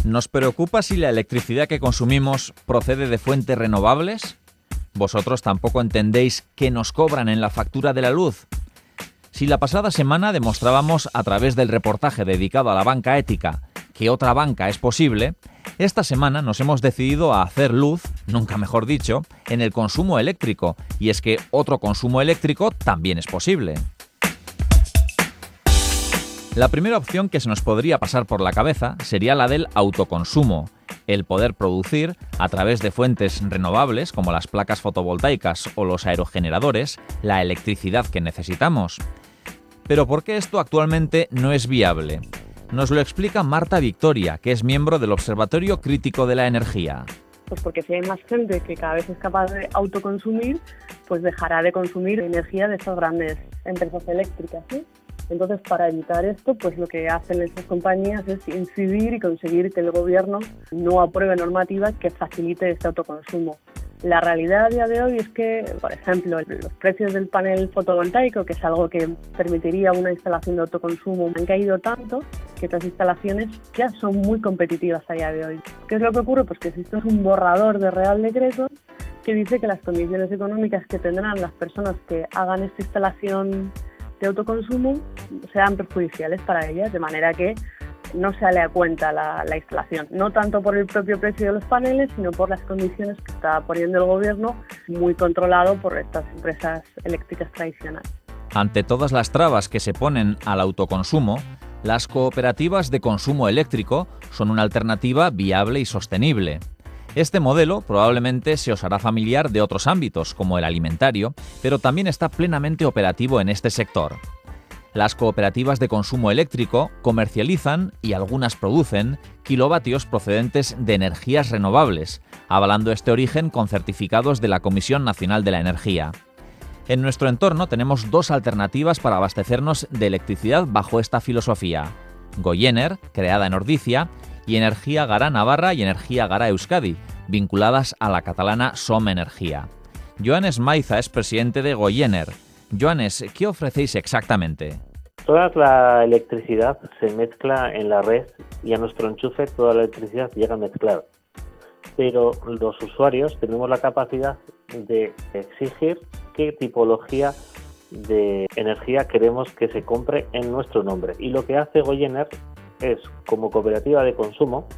¿Nos preocupa si la electricidad que consumimos procede de fuentes renovables? ¿Vosotros tampoco entendéis qué nos cobran en la factura de la luz? Si la pasada semana demostrábamos a través del reportaje dedicado a la banca ética que otra banca es posible, esta semana nos hemos decidido a hacer luz, nunca mejor dicho, en el consumo eléctrico, y es que otro consumo eléctrico también es posible. La primera opción que se nos podría pasar por la cabeza sería la del autoconsumo, el poder producir, a través de fuentes renovables como las placas fotovoltaicas o los aerogeneradores, la electricidad que necesitamos. Pero ¿por qué esto actualmente no es viable? Nos lo explica Marta Victoria, que es miembro del Observatorio Crítico de la Energía. Pues porque si hay más gente que cada vez es capaz de autoconsumir, pues dejará de consumir energía de estas grandes empresas eléctricas, ¿sí? Entonces, para evitar esto, pues lo que hacen estas compañías es incidir y conseguir que el gobierno no apruebe normativa que facilite este autoconsumo. La realidad a día de hoy es que, por ejemplo, los precios del panel fotovoltaico, que es algo que permitiría una instalación de autoconsumo, han caído tanto que estas instalaciones ya son muy competitivas a día de hoy. ¿Qué es lo que ocurre? Pues que existe un borrador de Real Decreto que dice que las condiciones económicas que tendrán las personas que hagan esta instalación de autoconsumo sean perjudiciales para ellas, de manera que no sale a cuenta la instalación, no tanto por el propio precio de los paneles, sino por las condiciones que está poniendo el gobierno, muy controlado por estas empresas eléctricas tradicionales. Ante todas las trabas que se ponen al autoconsumo, las cooperativas de consumo eléctrico son una alternativa viable y sostenible. Este modelo probablemente se os hará familiar de otros ámbitos, como el alimentario, pero también está plenamente operativo en este sector. Las cooperativas de consumo eléctrico comercializan, y algunas producen, kilovatios procedentes de energías renovables, avalando este origen con certificados de la Comisión Nacional de la Energía. En nuestro entorno tenemos dos alternativas para abastecernos de electricidad bajo esta filosofía: Goiener, creada en Ordizia, y Energía Gara Navarra y Energía Gara Euskadi, vinculadas a la catalana Som Energia. Joanes Maiza es presidente de Goiener. Joanes, ¿qué ofrecéis exactamente? Toda la electricidad se mezcla en la red y a nuestro enchufe toda la electricidad llega mezclada. Pero los usuarios tenemos la capacidad de exigir qué tipología de energía queremos que se compre en nuestro nombre. Y lo que hace Goiener es, como cooperativa de consumo,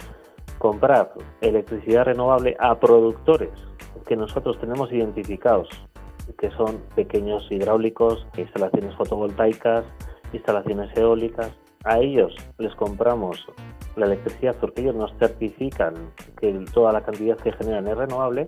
comprar electricidad renovable a productores que nosotros tenemos identificados, que son pequeños hidráulicos, instalaciones fotovoltaicas, instalaciones eólicas. A ellos les compramos la electricidad porque ellos nos certifican que toda la cantidad que generan es renovable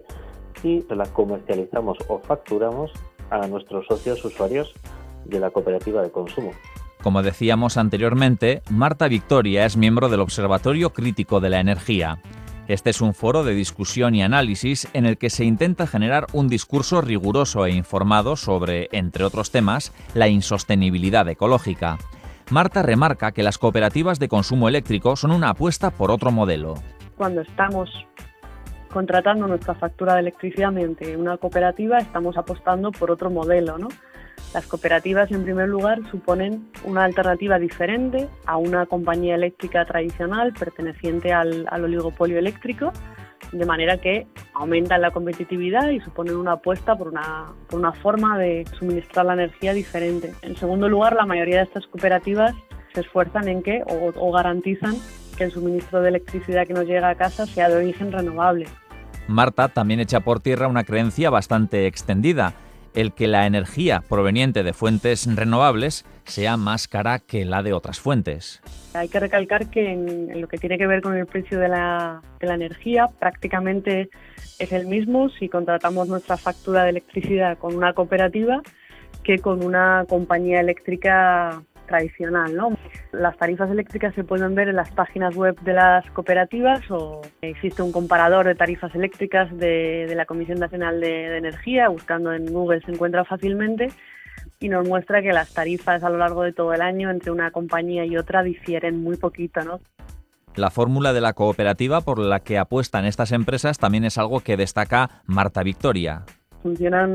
y la comercializamos o facturamos a nuestros socios usuarios de la cooperativa de consumo. Como decíamos anteriormente, Marta Victoria es miembro del Observatorio Crítico de la Energía. Este es un foro de discusión y análisis en el que se intenta generar un discurso riguroso e informado sobre, entre otros temas, la insostenibilidad ecológica. Marta remarca que las cooperativas de consumo eléctrico son una apuesta por otro modelo. Cuando estamos contratando nuestra factura de electricidad mediante una cooperativa, estamos apostando por otro modelo, ¿no? Las cooperativas, en primer lugar, suponen una alternativa diferente a una compañía eléctrica tradicional perteneciente al oligopolio eléctrico, de manera que aumentan la competitividad y suponen una apuesta por una forma de suministrar la energía diferente. En segundo lugar, la mayoría de estas cooperativas se esfuerzan en que o garantizan que el suministro de electricidad que nos llega a casa sea de origen renovable. Marta también echa por tierra una creencia bastante extendida: el que la energía proveniente de fuentes renovables sea más cara que la de otras fuentes. Hay que recalcar que en lo que tiene que ver con el precio de la energía, prácticamente es el mismo si contratamos nuestra factura de electricidad con una cooperativa que con una compañía eléctrica tradicional, ¿no? Las tarifas eléctricas se pueden ver en las páginas web de las cooperativas, o existe un comparador de tarifas eléctricas de la Comisión Nacional de Energía. Buscando en Google se encuentra fácilmente y nos muestra que las tarifas a lo largo de todo el año entre una compañía y otra difieren muy poquito, ¿no? La fórmula de la cooperativa por la que apuestan estas empresas también es algo que destaca Marta Victoria. Funcionan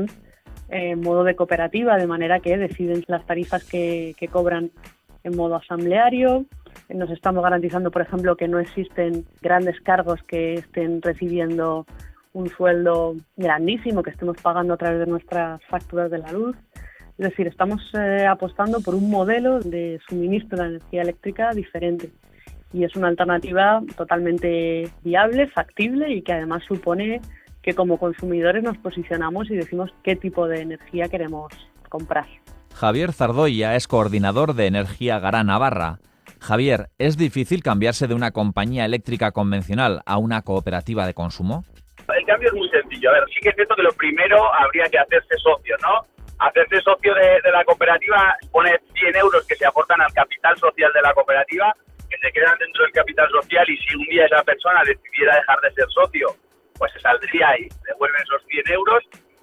en modo de cooperativa, de manera que deciden las tarifas que cobran en modo asambleario, nos estamos garantizando, por ejemplo, que no existen grandes cargos que estén recibiendo un sueldo grandísimo que estemos pagando a través de nuestras facturas de la luz. Es decir, estamos apostando por un modelo de suministro de energía eléctrica diferente y es una alternativa totalmente viable, factible y que además supone que como consumidores nos posicionamos y decimos qué tipo de energía queremos comprar. Javier Zardoya es coordinador de Energía Gará Navarra. Javier, ¿es difícil cambiarse de una compañía eléctrica convencional a una cooperativa de consumo? El cambio es muy sencillo. A ver, sí que es cierto que lo primero habría que hacerse socio, ¿no? Hacerse socio de la cooperativa pone 100 euros que se aportan al capital social de la cooperativa, que se quedan dentro del capital social, y si un día esa persona decidiera dejar de ser socio, pues se saldría y devuelven esos 100 euros.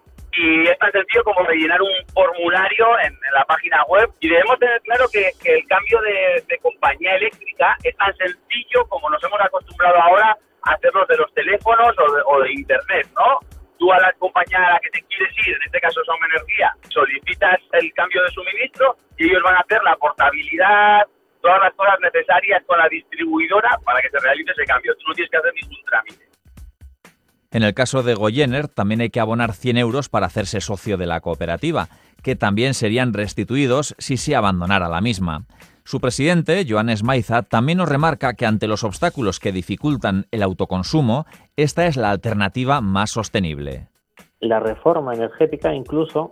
Y es tan sencillo como rellenar un formulario en la página web. Y debemos tener claro que el cambio de compañía eléctrica es tan sencillo como nos hemos acostumbrado ahora a hacerlos de los teléfonos o de internet, ¿no? Tú a la compañía a la que te quieres ir, en este caso Som Energía, solicitas el cambio de suministro y ellos van a hacer la portabilidad, todas las cosas necesarias con la distribuidora para que se realice ese cambio. Tú no tienes que hacer ningún trámite. En el caso de Goyener, también hay que abonar 100 euros para hacerse socio de la cooperativa, que también serían restituidos si se abandonara la misma. Su presidente, Joan Esmaiza, también nos remarca que ante los obstáculos que dificultan el autoconsumo, esta es la alternativa más sostenible. La reforma energética incluso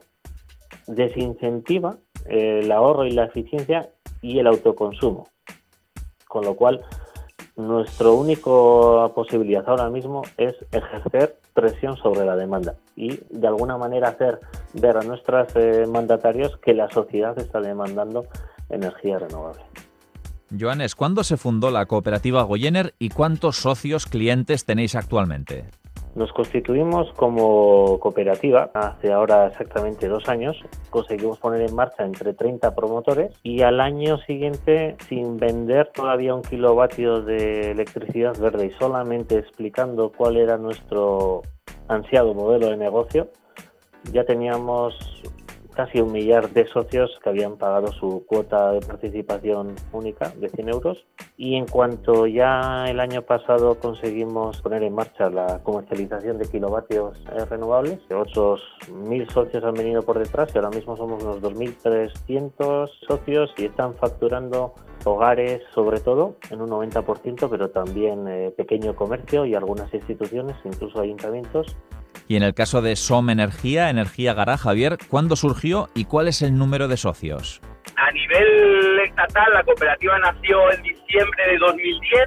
desincentiva el ahorro y la eficiencia y el autoconsumo, con lo cual nuestra única posibilidad ahora mismo es ejercer presión sobre la demanda y de alguna manera hacer ver a nuestros mandatarios que la sociedad está demandando energía renovable. Joanes, ¿cuándo se fundó la cooperativa Goyener y cuántos socios clientes tenéis actualmente? Nos constituimos como cooperativa hace ahora exactamente 2 años. Conseguimos poner en marcha entre 30 promotores y al año siguiente, sin vender todavía 1 kilovatio de electricidad verde y solamente explicando cuál era nuestro ansiado modelo de negocio, ya teníamos casi 1 millar de socios que habían pagado su cuota de participación única de 100 euros. Y en cuanto ya el año pasado conseguimos poner en marcha la comercialización de kilovatios renovables, otros 1.000 socios han venido por detrás y ahora mismo somos unos 2.300 socios y están facturando hogares sobre todo en un 90%, pero también pequeño comercio y algunas instituciones, incluso ayuntamientos. Y en el caso de Som Energía, Energía Gará, Javier, ¿cuándo surgió y cuál es el número de socios? A nivel estatal, la cooperativa nació en diciembre de 2010.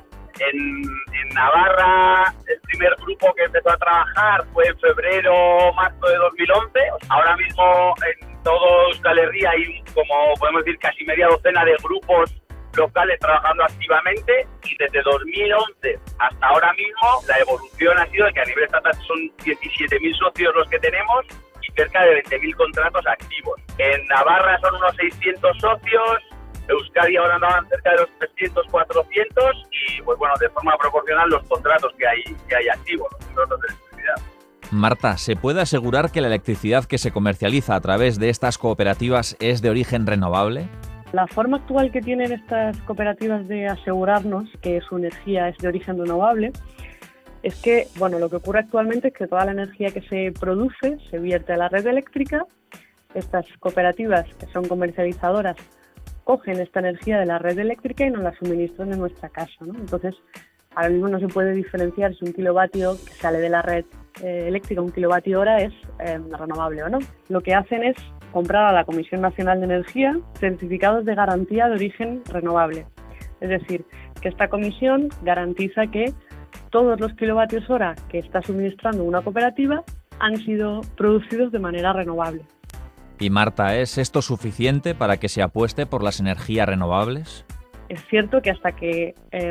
En Navarra, el primer grupo que empezó a trabajar fue en febrero-marzo de 2011. Ahora mismo en todo Euskal Herria hay, como podemos decir, casi media docena de grupos locales trabajando activamente, y desde 2011 hasta ahora mismo la evolución ha sido de que a nivel estatal son 17.000 socios los que tenemos y cerca de 20.000 contratos activos. En Navarra son unos 600 socios, Euskadi ahora andaban cerca de los 300, 400 y pues bueno, de forma proporcional los contratos que hay activos, los contratos de electricidad. Marta, ¿se puede asegurar que la electricidad que se comercializa a través de estas cooperativas es de origen renovable? La forma actual que tienen estas cooperativas de asegurarnos que su energía es de origen renovable es que, bueno, lo que ocurre actualmente es que toda la energía que se produce se vierte a la red eléctrica. Estas cooperativas, que son comercializadoras, cogen esta energía de la red eléctrica y nos la suministran en nuestra casa, ¿no? Entonces, ahora mismo no se puede diferenciar si 1 kilovatio que sale de la red eléctrica, 1 kilovatio hora, es renovable o no. Lo que hacen es comprar a la Comisión Nacional de Energía certificados de garantía de origen renovable. Es decir, que esta comisión garantiza que todos los kilovatios hora que está suministrando una cooperativa han sido producidos de manera renovable. Y Marta, ¿es esto suficiente para que se apueste por las energías renovables? Es cierto que hasta que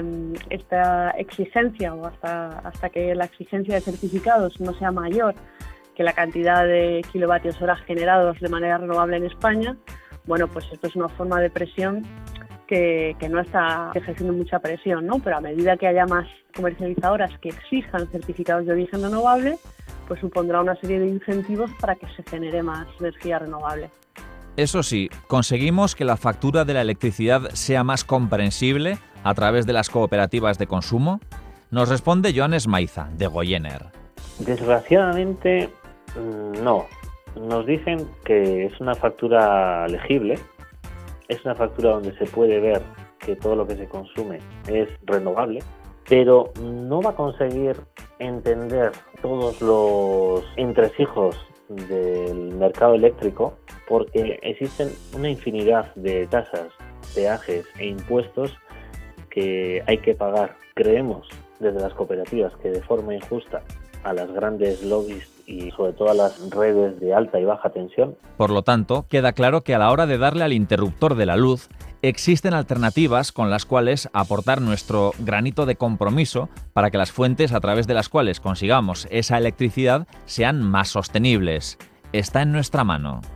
esta exigencia o hasta que la exigencia de certificados no sea mayor que la cantidad de kilovatios hora generados de manera renovable en España, bueno, pues esto es una forma de presión que no está ejerciendo mucha presión, ¿no? Pero a medida que haya más comercializadoras que exijan certificados de origen renovable, pues supondrá una serie de incentivos para que se genere más energía renovable. Eso sí, conseguimos que la factura de la electricidad sea más comprensible a través de las cooperativas de consumo? Nos responde Joan Esmaiza, de Goyener. Desgraciadamente, no. Nos dicen que es una factura legible, es una factura donde se puede ver que todo lo que se consume es renovable, pero no va a conseguir entender todos los entresijos del mercado eléctrico porque existen una infinidad de tasas, peajes e impuestos que hay que pagar. Creemos desde las cooperativas que de forma injusta a las grandes lobbies y sobre todo a las redes de alta y baja tensión. Por lo tanto, queda claro que a la hora de darle al interruptor de la luz, existen alternativas con las cuales aportar nuestro granito de compromiso para que las fuentes a través de las cuales consigamos esa electricidad sean más sostenibles. Está en nuestra mano.